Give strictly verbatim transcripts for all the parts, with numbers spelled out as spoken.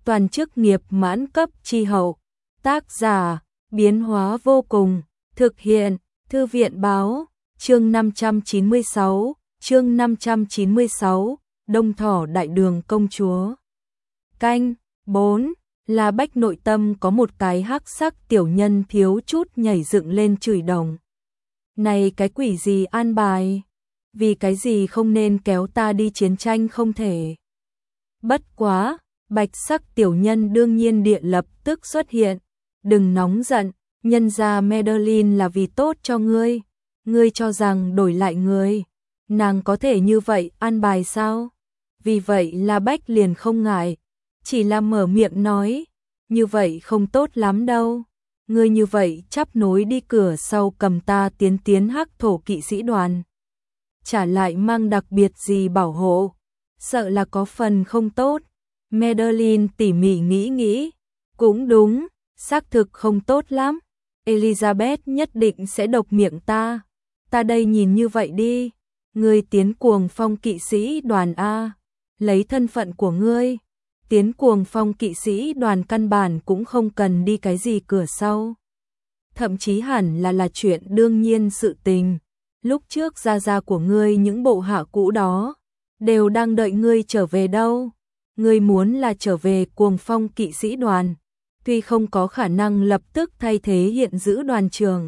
toàn chức nghiệp mãn cấp chi hậu. Tác giả, biến hóa vô cùng, thực hiện, Thư viện báo, chương năm trăm chín mươi sáu, chương năm trăm chín mươi sáu, Đông Thỏ Đại Đường Công Chúa. Canh, bốn, La Bách nội tâm có một cái hắc sắc tiểu nhân thiếu chút nhảy dựng lên chửi đồng. Này cái quỷ gì an bài? Vì cái gì không nên kéo ta đi chiến tranh không thể? Bất quá, bạch sắc tiểu nhân đương nhiên địa lập tức xuất hiện. Đừng nóng giận, nhân ra Madeline là vì tốt cho ngươi. Ngươi cho rằng đổi lại ngươi, nàng có thể như vậy an bài sao? Vì vậy La Bách liền không ngại, chỉ là mở miệng nói, như vậy không tốt lắm đâu. Ngươi như vậy chắp nối đi cửa sau cầm ta tiến tiến hắc thổ kỵ sĩ đoàn. Trả lại mang đặc biệt gì bảo hộ, sợ là có phần không tốt. Madeline tỉ mỉ nghĩ nghĩ, cũng đúng, xác thực không tốt lắm. Elizabeth nhất định sẽ độc miệng ta. Ta đây nhìn như vậy đi, ngươi tiến Cuồng Phong kỵ sĩ đoàn A, lấy thân phận của ngươi, tiến Cuồng Phong kỵ sĩ đoàn căn bản cũng không cần đi cái gì cửa sau. Thậm chí hẳn là là chuyện đương nhiên sự tình. Lúc trước gia gia của ngươi những bộ hạ cũ đó đều đang đợi ngươi trở về đâu. Ngươi muốn là trở về Cuồng Phong kỵ sĩ đoàn, tuy không có khả năng lập tức thay thế hiện giữ đoàn trưởng.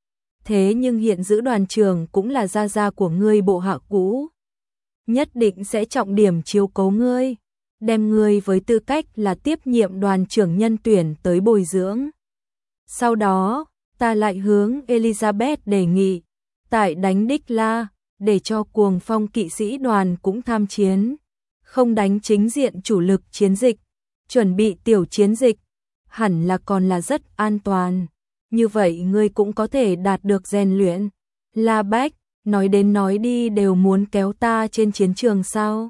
Thế nhưng hiện giữ đoàn trưởng cũng là gia gia của ngươi bộ hạ cũ, nhất định sẽ trọng điểm chiếu cố ngươi, đem ngươi với tư cách là tiếp nhiệm đoàn trưởng nhân tuyển tới bồi dưỡng. Sau đó, ta lại hướng Elizabeth đề nghị, tại đánh Đích La, để cho Cuồng Phong kỵ sĩ đoàn cũng tham chiến, không đánh chính diện chủ lực chiến dịch, chuẩn bị tiểu chiến dịch, hẳn là còn là rất an toàn. Như vậy ngươi cũng có thể đạt được rèn luyện. La Bách, nói đến nói đi đều muốn kéo ta trên chiến trường sao?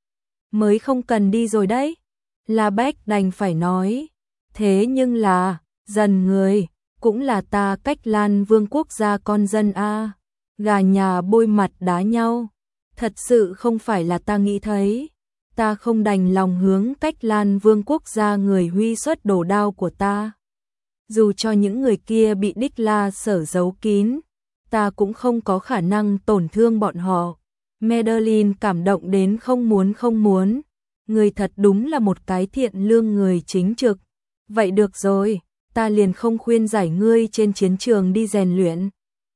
Mới không cần đi rồi đấy. La Bách đành phải nói. Thế nhưng là, dần người, cũng là ta Cách Lan Vương quốc gia con dân A. Gà nhà bôi mặt đá nhau. Thật sự không phải là ta nghĩ thấy. Ta không đành lòng hướng Cách Lan Vương quốc gia người huy xuất đồ đao của ta. Dù cho những người kia bị Đích La sở giấu kín, ta cũng không có khả năng tổn thương bọn họ. Madeline cảm động đến không muốn không muốn. Người thật đúng là một cái thiện lương người chính trực. Vậy được rồi, ta liền không khuyên giải ngươi trên chiến trường đi rèn luyện.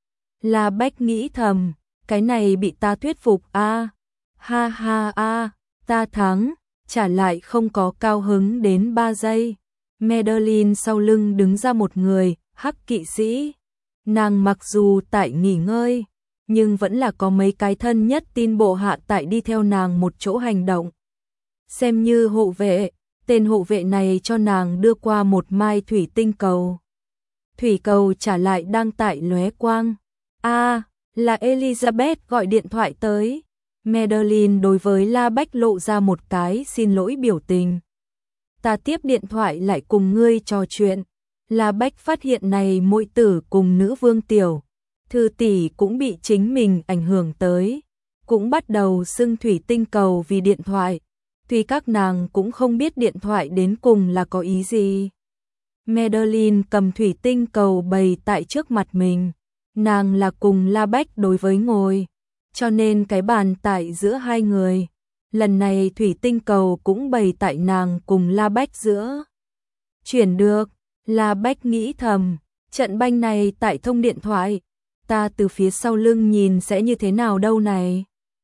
La Bách nghĩ thầm, cái này bị ta thuyết phục a à, ha ha a à, ta thắng, trả lại không có cao hứng đến ba giây. Madeline sau lưng đứng ra một người, hắc kỵ sĩ. Nàng mặc dù tại nghỉ ngơi, nhưng vẫn là có mấy cái thân nhất tin bộ hạ tại đi theo nàng một chỗ hành động. Xem như hộ vệ, tên hộ vệ này cho nàng đưa qua một mai thủy tinh cầu. Thủy cầu trả lại đang tại lóe quang. A, à, là Elizabeth gọi điện thoại tới. Madeline đối với La Bách lộ ra một cái xin lỗi biểu tình. Ta tiếp điện thoại lại cùng ngươi trò chuyện. La Bách phát hiện này muội tử cùng nữ vương tiểu thư tỷ cũng bị chính mình ảnh hưởng tới, cũng bắt đầu xưng thủy tinh cầu vì điện thoại, tuy các nàng cũng không biết điện thoại đến cùng là có ý gì. Madeline cầm thủy tinh cầu bày tại trước mặt mình, nàng là cùng La Bách đối với ngồi, cho nên cái bàn tại giữa hai người. Lần này thủy tinh cầu cũng bày tại nàng cùng La Bách giữa. Chuyển được, La Bách nghĩ thầm, trận banh này tại thông điện thoại, ta từ phía sau lưng nhìn sẽ như thế nào đâu này?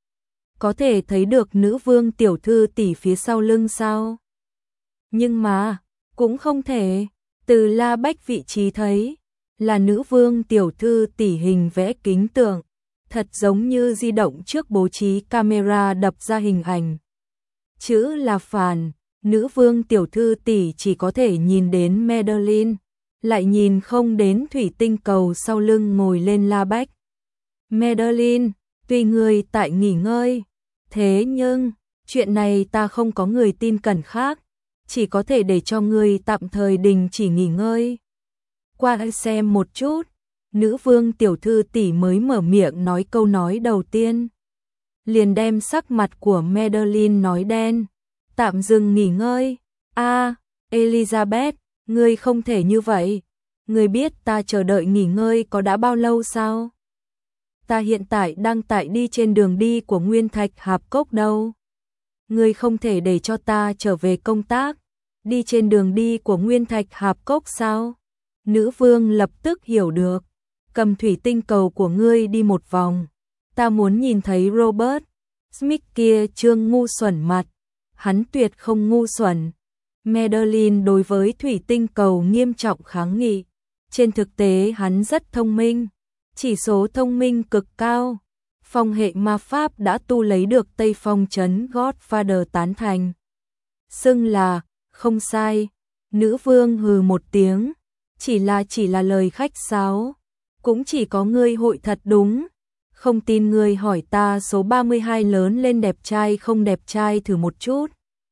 Có thể thấy được nữ vương tiểu thư tỷ phía sau lưng sao? Nhưng mà, cũng không thể, từ La Bách vị trí thấy, là nữ vương tiểu thư tỷ hình vẽ kính tượng. Thật giống như di động trước bố trí camera đập ra hình ảnh. Chữ là phản, nữ vương tiểu thư tỷ chỉ có thể nhìn đến Madeline, lại nhìn không đến thủy tinh cầu sau lưng ngồi lên La Bách. Madeline, tuy người tại nghỉ ngơi, thế nhưng, chuyện này ta không có người tin cẩn khác, chỉ có thể để cho người tạm thời đình chỉ nghỉ ngơi. Qua xem một chút. Nữ vương tiểu thư tỷ mới mở miệng nói câu nói đầu tiên, liền đem sắc mặt của Madeline nói đen. Tạm dừng nghỉ ngơi, A, Elizabeth, ngươi không thể như vậy. Ngươi biết ta chờ đợi nghỉ ngơi có đã bao lâu sao? Ta hiện tại đang tại đi trên đường đi của Nguyên Thạch Hạp Cốc đâu. Ngươi không thể để cho ta trở về công tác. Đi trên đường đi của Nguyên Thạch Hạp Cốc sao? Nữ vương lập tức hiểu được. Cầm thủy tinh cầu của ngươi đi một vòng. Ta muốn nhìn thấy Robert Smith kia trương ngu xuẩn mặt. Hắn tuyệt không ngu xuẩn. Madeline đối với thủy tinh cầu nghiêm trọng kháng nghị. Trên thực tế hắn rất thông minh. Chỉ số thông minh cực cao. Phong hệ ma pháp đã tu lấy được Tây Phong trấn Godfather tán thành. Xưng là, không sai. Nữ vương hừ một tiếng. Chỉ là chỉ là lời khách sáo. Cũng chỉ có ngươi hội thật đúng. Không tin ngươi hỏi ta số ba mươi hai lớn lên đẹp trai không đẹp trai thử một chút.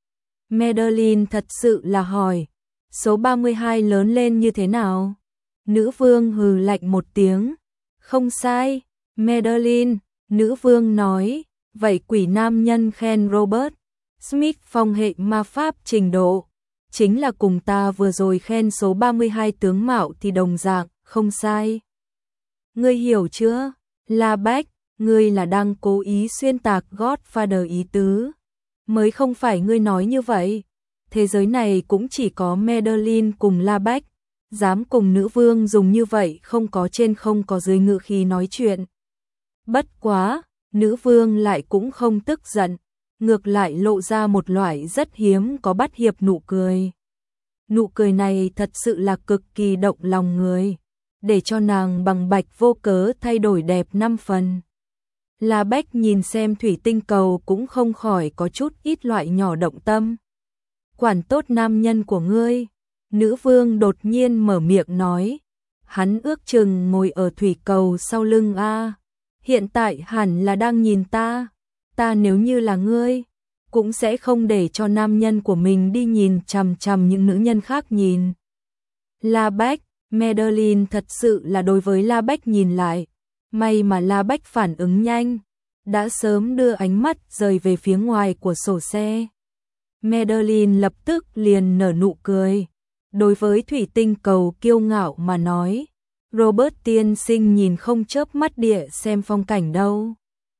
Madeline thật sự là hỏi. Số ba mươi hai lớn lên như thế nào? Nữ vương hừ lạnh một tiếng. Không sai. Madeline, nữ vương nói. Vậy quỷ nam nhân khen Robert Smith phong hệ ma pháp trình độ. Chính là cùng ta vừa rồi khen số ba mươi hai tướng mạo thì đồng dạng, không sai. Ngươi hiểu chưa? La Bách, ngươi là đang cố ý xuyên tạc Godfather ý tứ. Mới không phải ngươi nói như vậy. Thế giới này cũng chỉ có Madeline cùng La Bách. Dám cùng nữ vương dùng như vậy không có trên không có dưới ngữ khí nói chuyện. Bất quá, nữ vương lại cũng không tức giận. Ngược lại lộ ra một loại rất hiếm có bắt hiệp nụ cười. Nụ cười này thật sự là cực kỳ động lòng người. Để cho nàng bằng bạch vô cớ thay đổi đẹp năm phần. La Bách nhìn xem thủy tinh cầu cũng không khỏi có chút ít loại nhỏ động tâm. Quản tốt nam nhân của ngươi. Nữ vương đột nhiên mở miệng nói. Hắn ước chừng ngồi ở thủy cầu sau lưng a. Hiện tại hẳn là đang nhìn ta. Ta nếu như là ngươi, cũng sẽ không để cho nam nhân của mình đi nhìn chằm chằm những nữ nhân khác nhìn. La Bách, Madeline thật sự là đối với La Bách nhìn lại. May mà La Bách phản ứng nhanh, đã sớm đưa ánh mắt rời về phía ngoài của sổ xe. Madeline lập tức liền nở nụ cười. Đối với thủy tinh cầu kiêu ngạo mà nói, Robert tiên sinh nhìn không chớp mắt địa xem phong cảnh đâu.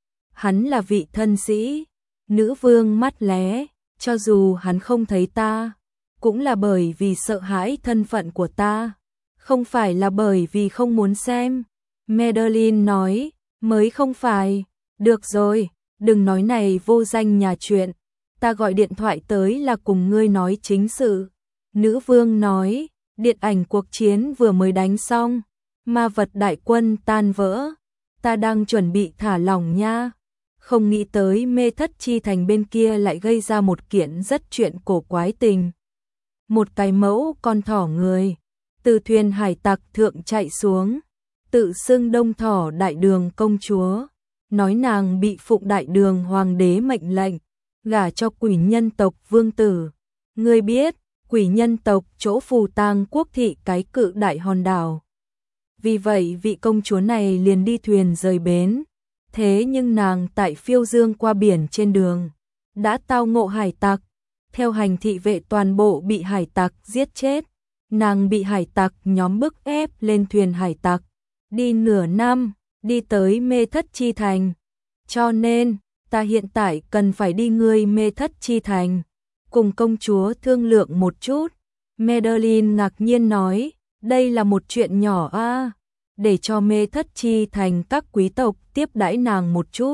Hắn là vị thân sĩ. Nữ vương mắt lé, cho dù hắn không thấy ta, cũng là bởi vì sợ hãi thân phận của ta, không phải là bởi vì không muốn xem. Madeline nói, mới không phải. Được rồi, đừng nói này vô danh nhà chuyện, ta gọi điện thoại tới là cùng ngươi nói chính sự. Nữ vương nói, điện ảnh cuộc chiến vừa mới đánh xong, ma vật đại quân tan vỡ, ta đang chuẩn bị thả lỏng nha. Không nghĩ tới Mê Thất Chi Thành bên kia lại gây ra một kiện rất chuyện cổ quái tình. Một cái mẫu con thỏ người, từ thuyền hải tặc thượng chạy xuống, tự xưng Đông Thỏ Đại Đường công chúa, nói nàng bị Phụng Đại Đường hoàng đế mệnh lệnh, gả cho quỷ nhân tộc vương tử. Ngươi biết, quỷ nhân tộc chỗ phù tang quốc thị cái cự đại hòn đảo. Vì vậy vị công chúa này liền đi thuyền rời bến. Thế nhưng nàng tại phiêu dương qua biển trên đường, đã tao ngộ hải tặc, theo hành thị vệ toàn bộ bị hải tặc giết chết. Nàng bị hải tặc nhóm bức ép lên thuyền hải tặc, đi nửa năm, đi tới Mê Thất Chi Thành. Cho nên, ta hiện tại cần phải đi ngươi Mê Thất Chi Thành, cùng công chúa thương lượng một chút. Madeline ngạc nhiên nói, đây là một chuyện nhỏ a. À. Để cho Mê Thất Chi Thành các quý tộc tiếp đãi nàng một chút.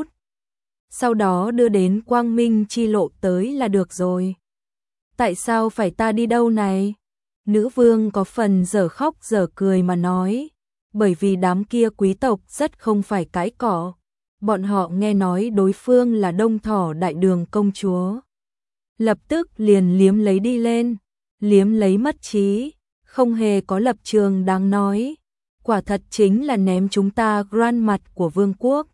Sau đó đưa đến Quang Minh chi lộ tới là được rồi. Tại sao phải ta đi đâu này? Nữ vương có phần dở khóc dở cười mà nói. Bởi vì đám kia quý tộc rất không phải cái cỏ. Bọn họ nghe nói đối phương là Đông Thỏ Đại Đường công chúa. Lập tức liền liếm lấy đi lên. Liếm lấy mất trí. Không hề có lập trường đáng nói. Quả thật chính là ném chúng ta grand mặt của vương quốc.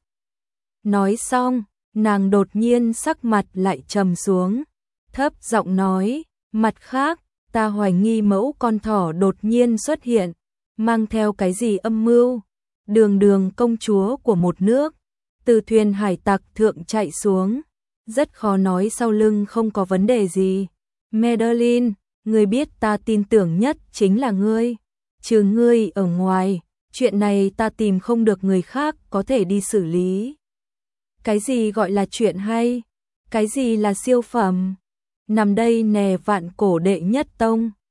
Nói xong, nàng đột nhiên sắc mặt lại trầm xuống, thấp giọng nói, mặt khác, ta hoài nghi mẫu con thỏ đột nhiên xuất hiện, mang theo cái gì âm mưu. Đường đường công chúa của một nước, từ thuyền hải tặc thượng chạy xuống, rất khó nói sau lưng không có vấn đề gì. Madeline, Ngươi biết ta tin tưởng nhất chính là ngươi, trừ ngươi ở ngoài, chuyện này ta tìm không được người khác có thể đi xử lý. Cái gì gọi là chuyện hay? Cái gì là siêu phẩm? Nằm đây nè vạn cổ đệ nhất tông.